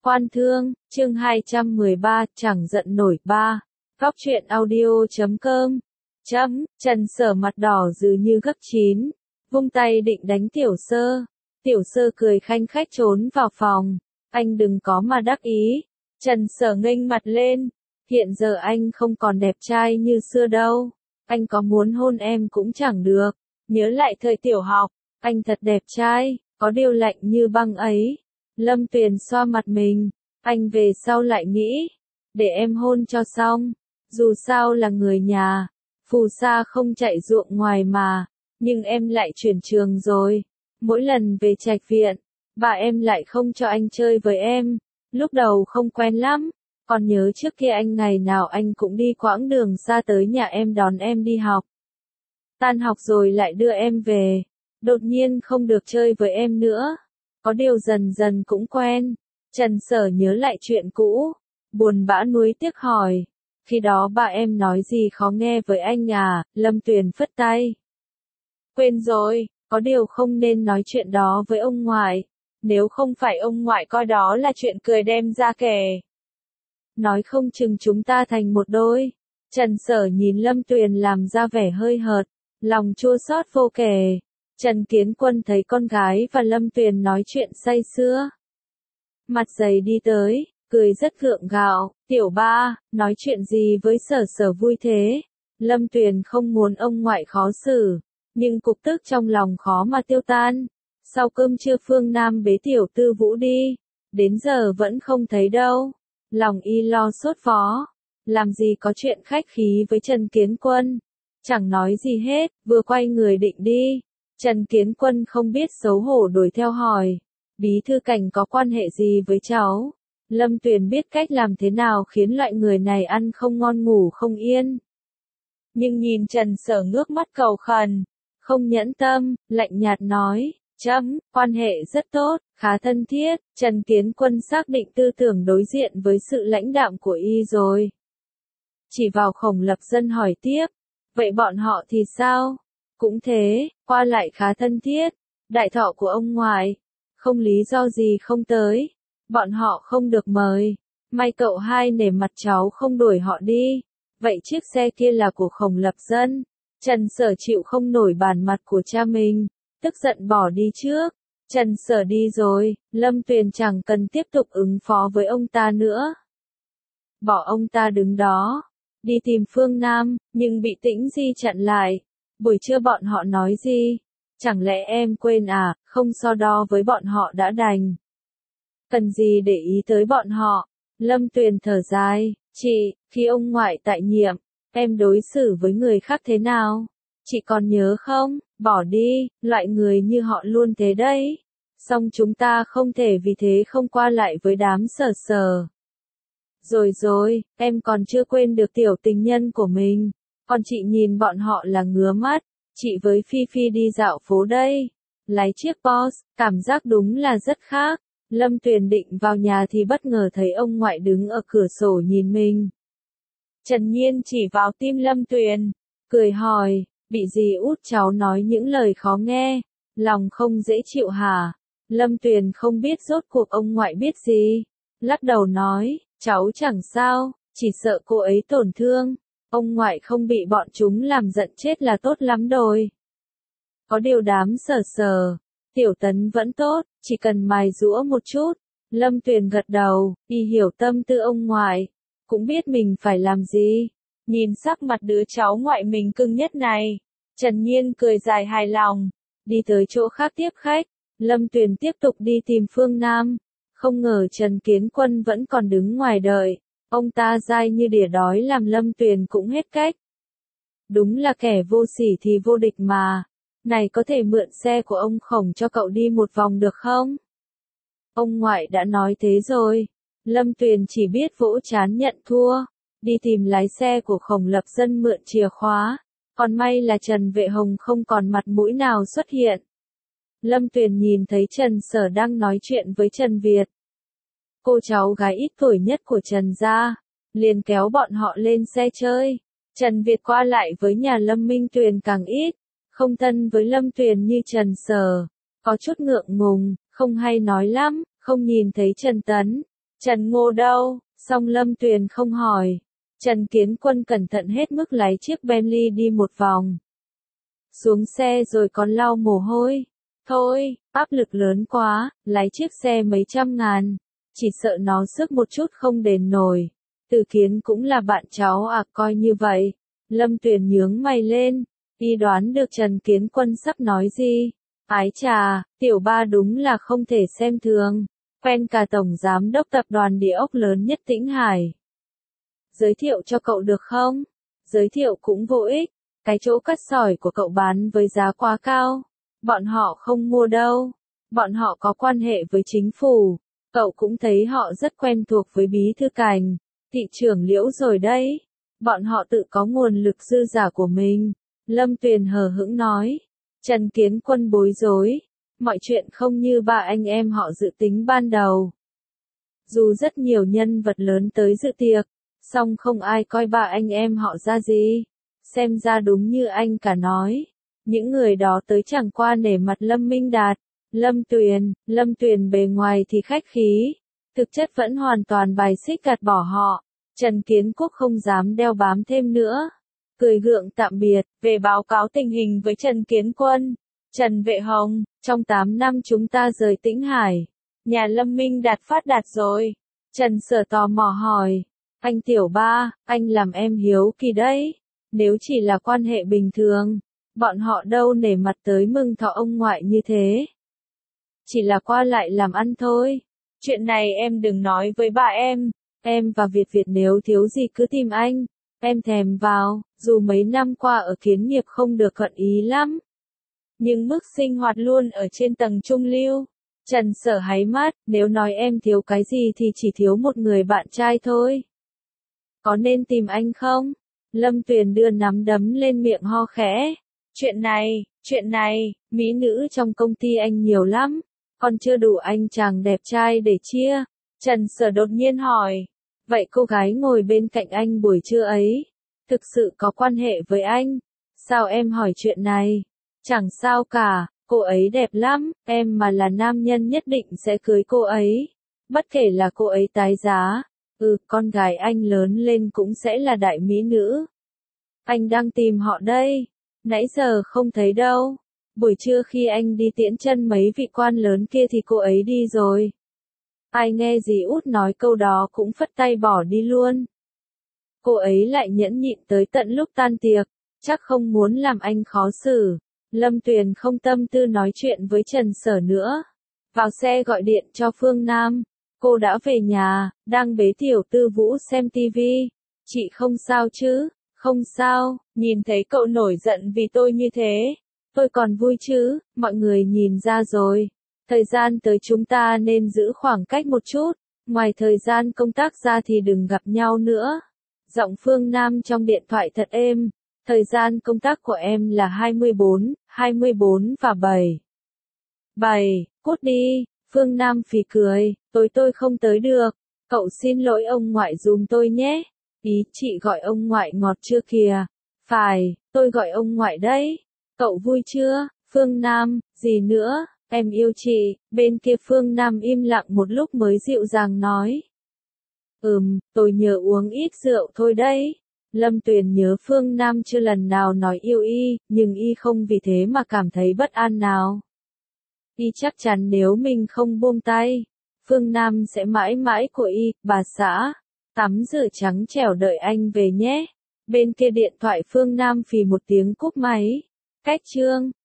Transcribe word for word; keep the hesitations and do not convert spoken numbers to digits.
Quan thương, chương hai trăm mười ba, chẳng giận nổi ba. Góc truyện audio chấm com. Chấm, Trần Sở mặt đỏ dừ như gấp chín, vung tay định đánh Tiểu Sơ. Tiểu Sơ cười khanh khách trốn vào phòng. Anh đừng có mà đắc ý. Trần Sở nghênh mặt lên. Hiện giờ anh không còn đẹp trai như xưa đâu. Anh có muốn hôn em cũng chẳng được. Nhớ lại thời tiểu học, anh thật đẹp trai, có điều lạnh như băng ấy. Lâm Tuyền xoa mặt mình, anh về sau lại nghĩ, để em hôn cho xong, dù sao là người nhà, phù sa không chạy ruộng ngoài mà, nhưng em lại chuyển trường rồi, mỗi lần về trạch viện, bà em lại không cho anh chơi với em, lúc đầu không quen lắm, còn nhớ trước kia anh ngày nào anh cũng đi quãng đường xa tới nhà em đón em đi học. Tan học rồi lại đưa em về, đột nhiên không được chơi với em nữa. Có điều dần dần cũng quen. Trần Sở nhớ lại chuyện cũ, buồn bã nuối tiếc hỏi, khi đó bà em nói gì khó nghe với anh à? Lâm Tuyền phất tay. Quên rồi, có điều không nên nói chuyện đó với ông ngoại, nếu không phải ông ngoại coi đó là chuyện cười đem ra kể. Nói không chừng chúng ta thành một đôi. Trần Sở nhìn Lâm Tuyền làm ra vẻ hơi hợt, lòng chua xót vô kể. Trần Kiến Quân thấy con gái và Lâm Tuyền nói chuyện say sưa. Mặt dày đi tới, cười rất gượng gạo, tiểu ba, nói chuyện gì với Sở Sở vui thế? Lâm Tuyền không muốn ông ngoại khó xử, nhưng cục tức trong lòng khó mà tiêu tan. Sau cơm trưa Phương Nam bế tiểu tư Vũ đi, đến giờ vẫn không thấy đâu. Lòng y lo sốt vó, làm gì có chuyện khách khí với Trần Kiến Quân. Chẳng nói gì hết, vừa quay người định đi. Trần Kiến Quân không biết xấu hổ đuổi theo hỏi, bí thư Cảnh có quan hệ gì với cháu? Lâm Tuyền biết cách làm thế nào khiến loại người này ăn không ngon ngủ không yên. Nhưng nhìn Trần Sở ngước mắt cầu khẩn, không nhẫn tâm, lạnh nhạt nói, chấm, quan hệ rất tốt, khá thân thiết. Trần Kiến Quân xác định tư tưởng đối diện với sự lãnh đạm của y rồi. Chỉ vào Khổng Lập Dân hỏi tiếp, vậy bọn họ thì sao? Cũng thế, qua lại khá thân thiết, đại thọ của ông ngoại, không lý do gì không tới, bọn họ không được mời, may cậu hai nể mặt cháu không đuổi họ đi, vậy chiếc xe kia là của Khổng Lập Dân. Trần Sở chịu không nổi bản mặt của cha mình, tức giận bỏ đi trước. Trần Sở đi rồi, Lâm Tuyền chẳng cần tiếp tục ứng phó với ông ta nữa. Bỏ ông ta đứng đó, đi tìm Phương Nam, nhưng bị Tĩnh Di chặn lại. Buổi trưa bọn họ nói gì? Chẳng lẽ em quên à, không so đo với bọn họ đã đành. Cần gì để ý tới bọn họ? Lâm Tuyền thở dài, chị, khi ông ngoại tại nhiệm, em đối xử với người khác thế nào? Chị còn nhớ không? Bỏ đi, loại người như họ luôn thế đấy. Song chúng ta không thể vì thế không qua lại với đám Sở Sở. Rồi rồi, em còn chưa quên được tiểu tình nhân của mình. Còn chị nhìn bọn họ là ngứa mắt, chị với Phi Phi đi dạo phố đây, lái chiếc Porsche, cảm giác đúng là rất khác. Lâm Tuyền định vào nhà thì bất ngờ thấy ông ngoại đứng ở cửa sổ nhìn mình. Trần Nhiên chỉ vào tim Lâm Tuyền, cười hỏi, bị gì út cháu nói những lời khó nghe, lòng không dễ chịu hả? Lâm Tuyền không biết rốt cuộc ông ngoại biết gì, lắc đầu nói, cháu chẳng sao, chỉ sợ cô ấy tổn thương. Ông ngoại không bị bọn chúng làm giận chết là tốt lắm rồi. Có điều đám Sở Sở, Tiểu Tấn vẫn tốt, chỉ cần mài giũa một chút. Lâm Tuyền gật đầu, y hiểu tâm tư ông ngoại, cũng biết mình phải làm gì. Nhìn sắc mặt đứa cháu ngoại mình cưng nhất này, Trần Nhiên cười dài hài lòng, đi tới chỗ khác tiếp khách. Lâm Tuyền tiếp tục đi tìm Phương Nam, không ngờ Trần Kiến Quân vẫn còn đứng ngoài đợi. Ông ta dai như đỉa đói làm Lâm Tuyền cũng hết cách. Đúng là kẻ vô sỉ thì vô địch mà. Này có thể mượn xe của ông Khổng cho cậu đi một vòng được không? Ông ngoại đã nói thế rồi. Lâm Tuyền chỉ biết vỗ trán nhận thua. Đi tìm lái xe của Khổng Lập Dân mượn chìa khóa. Còn may là Trần Vệ Hồng không còn mặt mũi nào xuất hiện. Lâm Tuyền nhìn thấy Trần Sở đang nói chuyện với Trần Việt. Cô cháu gái ít tuổi nhất của Trần gia, liền kéo bọn họ lên xe chơi. Trần Việt qua lại với nhà Lâm Minh Tuyền càng ít, không thân với Lâm Tuyền như Trần Sở, có chút ngượng ngùng, không hay nói lắm, không nhìn thấy Trần Tấn. Trần Ngô đâu? Song Lâm Tuyền không hỏi. Trần Kiến Quân cẩn thận hết mức lái chiếc Bentley đi một vòng. Xuống xe rồi còn lau mồ hôi. Thôi, áp lực lớn quá, lái chiếc xe mấy trăm ngàn. Chỉ sợ nó sức một chút không đền nổi. Từ Kiến cũng là bạn cháu à, coi như vậy. Lâm Tuyền nhướng mày lên. Y đoán được Trần Kiến Quân sắp nói gì. Ái chà, tiểu ba đúng là không thể xem thường. Quen cả tổng giám đốc tập đoàn địa ốc lớn nhất Tĩnh Hải. Giới thiệu cho cậu được không? Giới thiệu cũng vô ích. Cái chỗ cắt sỏi của cậu bán với giá quá cao. Bọn họ không mua đâu. Bọn họ có quan hệ với chính phủ. Cậu cũng thấy họ rất quen thuộc với bí thư Cảnh, thị trưởng Liễu rồi đấy. Bọn họ tự có nguồn lực dư giả của mình. Lâm Tuyền hờ hững nói. Trần Kiến Quân bối rối. Mọi chuyện không như ba anh em họ dự tính ban đầu. Dù rất nhiều nhân vật lớn tới dự tiệc, song không ai coi ba anh em họ ra gì. Xem ra đúng như anh cả nói. Những người đó tới chẳng qua nể mặt Lâm Minh Đạt. Lâm Tuyền, Lâm Tuyền bề ngoài thì khách khí. Thực chất vẫn hoàn toàn bài xích gạt bỏ họ. Trần Kiến Quốc không dám đeo bám thêm nữa. Cười gượng tạm biệt, về báo cáo tình hình với Trần Kiến Quân. Trần Vệ Hồng, trong tám năm chúng ta rời Tĩnh Hải. Nhà Lâm Minh Đạt phát đạt rồi. Trần Sở tò mò hỏi. Anh tiểu ba, anh làm em hiếu kỳ đấy. Nếu chỉ là quan hệ bình thường, bọn họ đâu nể mặt tới mừng thọ ông ngoại như thế. Chỉ là qua lại làm ăn thôi. Chuyện này em đừng nói với ba em. Em và Việt Việt nếu thiếu gì cứ tìm anh. Em thèm vào, dù mấy năm qua ở Kiến Nghiệp không được thuận ý lắm. Nhưng mức sinh hoạt luôn ở trên tầng trung lưu. Trần Sở háy mắt, nếu nói em thiếu cái gì thì chỉ thiếu một người bạn trai thôi. Có nên tìm anh không? Lâm Tuyền đưa nắm đấm lên miệng ho khẽ. Chuyện này, chuyện này, mỹ nữ trong công ty anh nhiều lắm. Còn chưa đủ anh chàng đẹp trai để chia. Trần Sở đột nhiên hỏi. Vậy cô gái ngồi bên cạnh anh buổi trưa ấy, thực sự có quan hệ với anh? Sao em hỏi chuyện này? Chẳng sao cả, cô ấy đẹp lắm, em mà là nam nhân nhất định sẽ cưới cô ấy. Bất kể là cô ấy tái giá, ừ, con gái anh lớn lên cũng sẽ là đại mỹ nữ. Anh đang tìm họ đây, nãy giờ không thấy đâu. Buổi trưa khi anh đi tiễn chân mấy vị quan lớn kia thì cô ấy đi rồi. Ai nghe dì út nói câu đó cũng phất tay bỏ đi luôn. Cô ấy lại nhẫn nhịn tới tận lúc tan tiệc, chắc không muốn làm anh khó xử. Lâm Tuyền không tâm tư nói chuyện với Trần Sở nữa. Vào xe gọi điện cho Phương Nam. Cô đã về nhà, đang bế tiểu tư Vũ xem tivi. Chị không sao chứ? Không sao, nhìn thấy cậu nổi giận vì tôi như thế. Tôi còn vui chứ, mọi người nhìn ra rồi. Thời gian tới chúng ta nên giữ khoảng cách một chút. Ngoài thời gian công tác ra thì đừng gặp nhau nữa. Giọng Phương Nam trong điện thoại thật êm. Thời gian công tác của em là hai mươi bốn, hai mươi bốn và bảy. bảy, cút đi. Phương Nam phì cười. Tối tôi không tới được. Cậu xin lỗi ông ngoại dùm tôi nhé. Ý chị gọi ông ngoại ngọt chưa kìa. Phải, tôi gọi ông ngoại đấy. Cậu vui chưa? Phương Nam, gì nữa? Em yêu chị. Bên kia Phương Nam im lặng một lúc mới dịu dàng nói. Ừm, tôi nhớ uống ít rượu thôi đấy. Lâm Tuyền nhớ Phương Nam chưa lần nào nói yêu y, nhưng y không vì thế mà cảm thấy bất an nào. Y chắc chắn nếu mình không buông tay, Phương Nam sẽ mãi mãi của y. Bà xã, tắm rửa trắng trẻo đợi anh về nhé. Bên kia điện thoại Phương Nam phì một tiếng cúp máy. Cách chương